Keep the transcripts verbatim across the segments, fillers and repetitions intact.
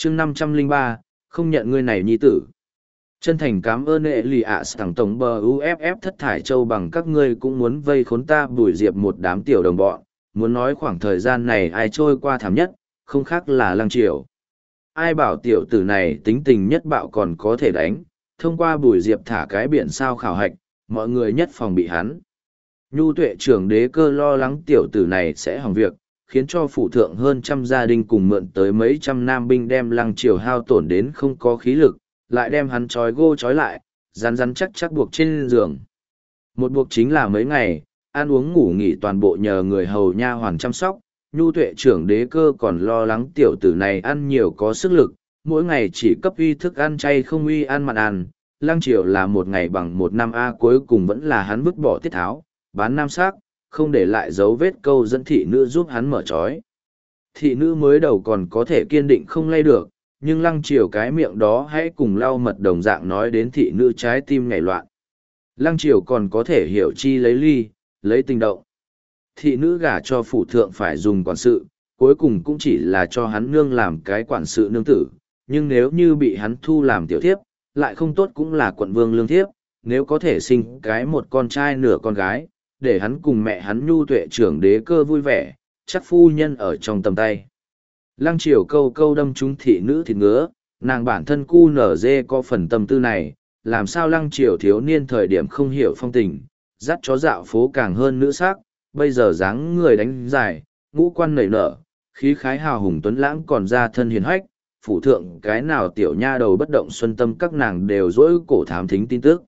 chương năm trăm lẻ ba, không nhận ngươi này nhi tử. Chân thành cảm ơn ệ lì ạ sẵn tổng bờ u ép ép thất thải châu bằng các ngươi cũng muốn vây khốn ta Bùi Diệp một đám tiểu đồng bọn, muốn nói khoảng thời gian này ai trôi qua thảm nhất, không khác là Lăng Triều. Ai bảo tiểu tử này tính tình nhất bạo còn có thể đánh, thông qua Bùi Diệp thả cái biển sao khảo hạch, mọi người nhất phòng bị hắn. Nhu Tuệ trưởng đế cơ lo lắng tiểu tử này sẽ hỏng việc, khiến cho phụ thượng hơn trăm gia đình cùng mượn tới mấy trăm nam binh đem Lăng Triều hao tổn đến không có khí lực, lại đem hắn trói gô trói lại, rắn rắn chắc chắc buộc trên giường. Một buộc chính là mấy ngày, ăn uống ngủ nghỉ toàn bộ nhờ người hầu nha hoàn chăm sóc. Nhu Tuệ trưởng đế cơ còn lo lắng tiểu tử này ăn nhiều có sức lực, mỗi ngày chỉ cấp uy thức ăn chay không uy ăn mặn ăn. Lăng Triều là một ngày bằng một năm a, cuối cùng vẫn là hắn vứt bỏ tiết tháo, bán nam sắc, không để lại dấu vết câu dẫn thị nữ giúp hắn mở trói. Thị nữ mới đầu còn có thể kiên định không lay được, nhưng Lăng Triều cái miệng đó hãy cùng lau mật đồng dạng nói đến thị nữ trái tim nhảy loạn. Lăng Triều còn có thể hiểu chi lấy ly, lấy tình động. Thị nữ gả cho phủ thượng phải dùng quản sự, cuối cùng cũng chỉ là cho hắn nương làm cái quản sự nương tử, nhưng nếu như bị hắn thu làm tiểu thiếp, lại không tốt cũng là quận vương lương thiếp, nếu có thể sinh cái một con trai nửa con gái, để hắn cùng mẹ hắn Nhu Tuệ trưởng đế cơ vui vẻ, chắc phu nhân ở trong tầm tay. Lăng Triều câu câu đâm trúng thị nữ thịt ngứa, nàng bản thân cu nở dê có phần tâm tư này, làm sao Lăng Triều thiếu niên thời điểm không hiểu phong tình, dắt chó dạo phố càng hơn nữ sắc, bây giờ dáng người đánh dài, ngũ quan nảy nở, khí khái hào hùng tuấn lãng còn ra thân hiền hách, phủ thượng cái nào tiểu nha đầu bất động xuân tâm các nàng đều dỗi cổ thám thính tin tức.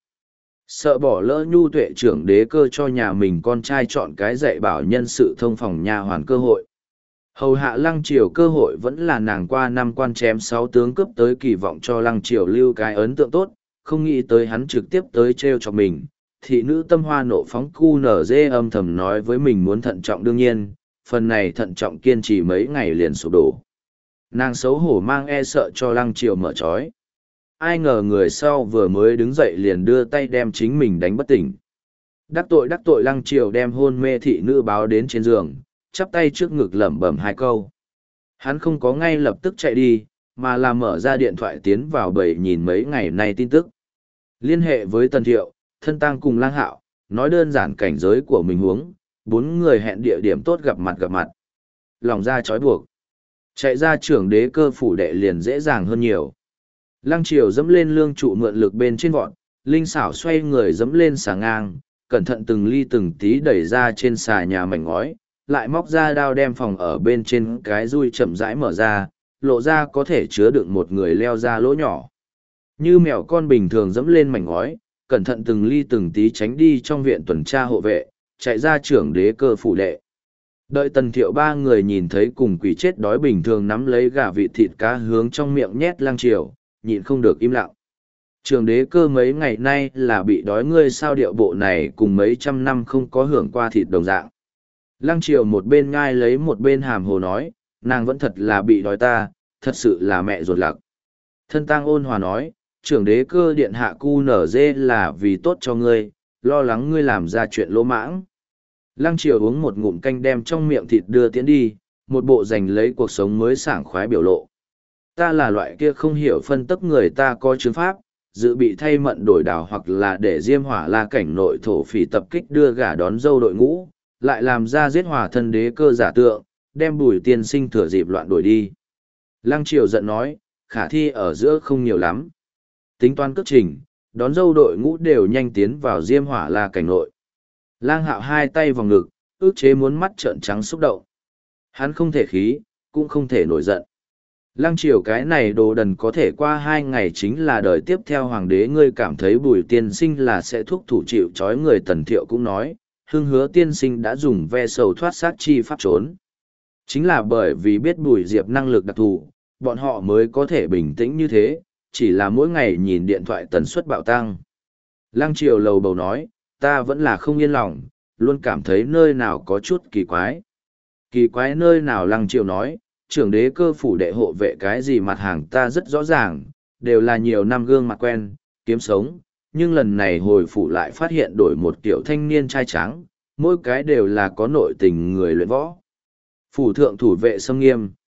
Sợ bỏ lỡ Nhu Tuệ trưởng đế cơ cho nhà mình con trai chọn cái dạy bảo nhân sự thông phòng nha hoàn cơ hội. Hầu hạ Lăng Triều cơ hội vẫn là nàng qua năm quan chém sáu tướng cướp tới, kỳ vọng cho Lăng Triều lưu cái ấn tượng tốt, không nghĩ tới hắn trực tiếp tới trêu cho mình. Thị nữ tâm hoa nộ phóng cu nở dê âm thầm nói với mình muốn thận trọng, đương nhiên, phần này thận trọng kiên trì mấy ngày liền sụp đổ. Nàng xấu hổ mang e sợ cho Lăng Triều mở trói. Ai ngờ người sau vừa mới đứng dậy liền đưa tay đem chính mình đánh bất tỉnh. Đắc tội đắc tội Lăng Triều đem hôn mê thị nữ báo đến trên giường, chắp tay trước ngực lẩm bẩm hai câu. Hắn không có ngay lập tức chạy đi, mà là mở ra điện thoại tiến vào bầy nhìn mấy ngày nay tin tức. Liên hệ với Tần Thiệu, Thân Tăng cùng Lang Hạo, nói đơn giản cảnh giới của mình huống, bốn người hẹn địa điểm tốt gặp mặt gặp mặt. Lòng ra trói buộc. Chạy ra trưởng đế cơ phủ đệ liền dễ dàng hơn nhiều. Lăng Triều dẫm lên lương trụ mượn lực bên trên vọt, linh xảo xoay người dẫm lên xà ngang, cẩn thận từng ly từng tí đẩy ra trên xà nhà mảnh ngói, lại móc ra đao đem phòng ở bên trên cái dui chậm rãi mở ra, lộ ra có thể chứa đựng một người leo ra lỗ nhỏ. Như mèo con bình thường dẫm lên mảnh ngói, cẩn thận từng ly từng tí tránh đi trong viện tuần tra hộ vệ, chạy ra trưởng đế cơ phủ đệ. Đợi Tần Thiệu ba người nhìn thấy cùng quỷ chết đói bình thường nắm lấy gà vịt thịt cá hướng trong miệng nhét Lăng Triều, nhịn không được im lặng. Trưởng đế cơ mấy ngày nay là bị đói ngươi sao điệu bộ này cùng mấy trăm năm không có hưởng qua thịt đồng dạng. Lăng Triều một bên ngai lấy một bên hàm hồ nói, nàng vẫn thật là bị đói ta, thật sự là mẹ ruột lặc. Thân Tăng ôn hòa nói, trưởng đế cơ điện hạ cu nở dê là vì tốt cho ngươi, lo lắng ngươi làm ra chuyện lỗ mãng. Lăng Triều uống một ngụm canh đem trong miệng thịt đưa tiến đi, một bộ giành lấy cuộc sống mới sảng khoái biểu lộ. Ta là loại kia không hiểu phân tấp người ta có chứng pháp, dự bị thay mận đổi đảo hoặc là để Diêm Hỏa La cảnh nội thổ phỉ tập kích đưa gả đón dâu đội ngũ, lại làm ra giết hòa thân đế cơ giả tượng, đem Bùi tiên sinh thừa dịp loạn đuổi đi. Lăng Triều giận nói, khả thi ở giữa không nhiều lắm. Tính toán cước trình, đón dâu đội ngũ đều nhanh tiến vào Diêm Hỏa La cảnh nội. Lang Hạo hai tay vào ngực, ước chế muốn mắt trợn trắng xúc động. Hắn không thể khí, cũng không thể nổi giận. Lăng Triều cái này đồ đần có thể qua hai ngày chính là đời tiếp theo hoàng đế, ngươi cảm thấy Bùi tiên sinh là sẽ thúc thủ chịu trói người. Tần Thiệu cũng nói, Hưng Hứa tiên sinh đã dùng ve sầu thoát sát chi pháp trốn. Chính là bởi vì biết Bùi Diệp năng lực đặc thù, bọn họ mới có thể bình tĩnh như thế, chỉ là mỗi ngày nhìn điện thoại tần suất bạo tăng. Lăng Triều lầu bầu nói, ta vẫn là không yên lòng, luôn cảm thấy nơi nào có chút kỳ quái. Kỳ quái nơi nào? Lăng Triều nói, trưởng đế cơ phủ đệ hộ vệ cái gì mặt hàng ta rất rõ ràng, đều là nhiều năm gương mặt quen, kiếm sống, nhưng lần này hồi phủ lại phát hiện đổi một tiểu thanh niên trai trắng, mỗi cái đều là có nội tình người luyện võ. Phủ thượng thủ vệ xâm nghiêm,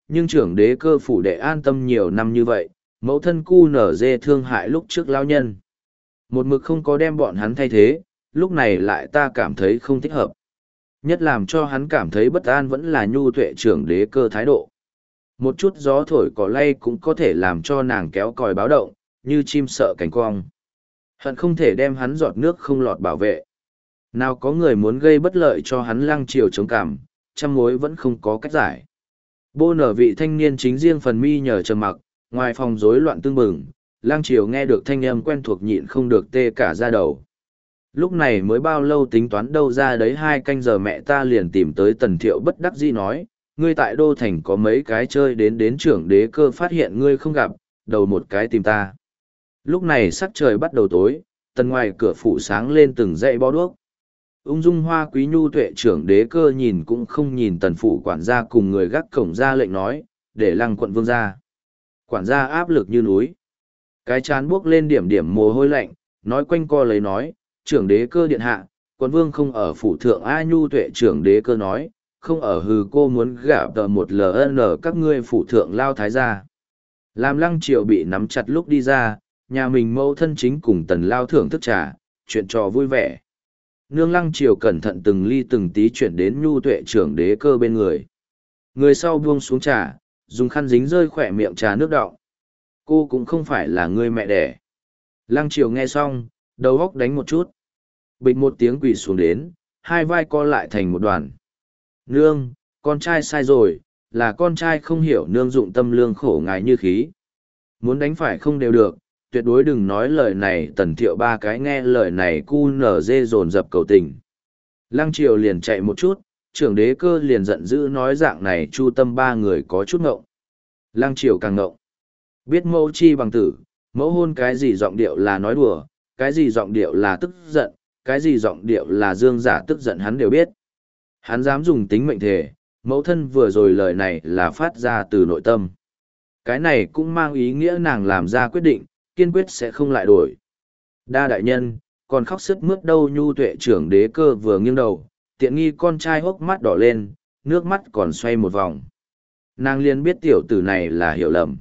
Nhưng trưởng đế cơ phủ đệ an tâm nhiều năm như vậy, mẫu thân cu nở dê thương hại lúc trước lao nhân. Một mực không có đem bọn hắn thay thế, lúc này lại ta cảm thấy không thích hợp. Nhất làm cho hắn cảm thấy bất an vẫn là nhu tuệ trưởng đế cơ thái độ. Một chút gió thổi cỏ lay cũng có thể làm cho nàng kéo còi báo động, như chim sợ cánh cong. Hận không thể đem hắn giọt nước không lọt bảo vệ. Nào có người muốn gây bất lợi cho hắn lăng triều chống cảm, trăm mối vẫn không có cách giải. Bô nở vị thanh niên chính riêng phần mi nhờ trầm mặc, ngoài phòng rối loạn tương bừng, lăng triều nghe được thanh âm quen thuộc nhịn không được tê cả da đầu. Lúc này mới bao lâu tính toán đâu ra đấy hai canh giờ mẹ ta liền tìm tới tần thiệu bất đắc dĩ nói, ngươi tại đô thành có mấy cái chơi đến đến trưởng đế cơ phát hiện ngươi không gặp, đầu một cái tìm ta. Lúc này sắc trời bắt đầu tối, tần ngoài cửa phủ sáng lên từng dãy bó đuốc. Ung dung hoa quý nhu tuệ trưởng đế cơ nhìn cũng không nhìn tần phủ quản gia cùng người gác cổng ra lệnh nói, để lăng quận vương ra. Quản gia áp lực như núi. Cái chán buốc lên điểm điểm mồ hôi lạnh, nói quanh co lấy nói, trưởng đế cơ điện hạ, quận vương không ở phủ thượng A nhu tuệ trưởng đế cơ nói, không ở hừ cô muốn gả tờ một ln các ngươi phủ thượng lao thái gia. Làm lăng triều bị nắm chặt lúc đi ra, nhà mình mẫu thân chính cùng tần lao thưởng thức trà, chuyện trò vui vẻ. Nương lăng triều cẩn thận từng ly từng tí chuyển đến nhu tuệ trưởng đế cơ bên người. Người sau buông xuống trà, dùng khăn dính rơi khỏe miệng trà nước đọng. Cô cũng không phải là người mẹ đẻ. Lăng triều nghe xong, đầu góc đánh một chút. Bịch một tiếng quỳ xuống đến, hai vai co lại thành một đoàn. Nương, con trai sai rồi, là con trai không hiểu nương dụng tâm lương khổ ngài như khí. Muốn đánh phải không đều được, tuyệt đối đừng nói lời này. Tần thiệu ba cái nghe lời này cu nở dê dồn dập cầu tình. Lăng triều liền chạy một chút, trưởng đế cơ liền giận dữ nói dạng này chu tâm ba người có chút ngộng. Lăng triều càng ngộng. Biết mẫu chi bằng tử, mẫu hôn cái gì giọng điệu là nói đùa, cái gì giọng điệu là tức giận, cái gì giọng điệu là dương giả tức giận hắn đều biết. Hắn dám dùng tính mệnh thể, mẫu thân vừa rồi lời này là phát ra từ nội tâm. Cái này cũng mang ý nghĩa nàng làm ra quyết định, kiên quyết sẽ không lại đổi. Đa đại nhân, còn khóc sức mướt đâu nhu tuệ trưởng đế cơ vừa nghiêng đầu, tiện nghi con trai hốc mắt đỏ lên, nước mắt còn xoay một vòng. Nàng liền biết tiểu tử này là hiểu lầm.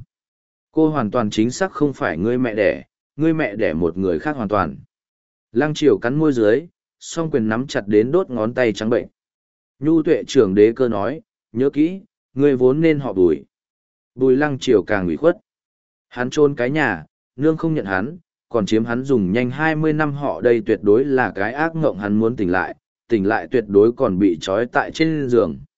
Cô hoàn toàn chính xác không phải ngươi mẹ đẻ, ngươi mẹ đẻ một người khác hoàn toàn. Lăng triều cắn môi dưới, song quyền nắm chặt đến đốt ngón tay trắng bệnh. Nhu tuệ trưởng đế cơ nói, nhớ kỹ, ngươi vốn nên họ Bùi. Bùi lăng triều càng ủy khuất. Hắn trôn cái nhà, nương không nhận hắn, còn chiếm hắn dùng nhanh hai mươi năm họ đây tuyệt đối là cái ác ngộng hắn muốn tỉnh lại, tỉnh lại tuyệt đối còn bị trói tại trên giường.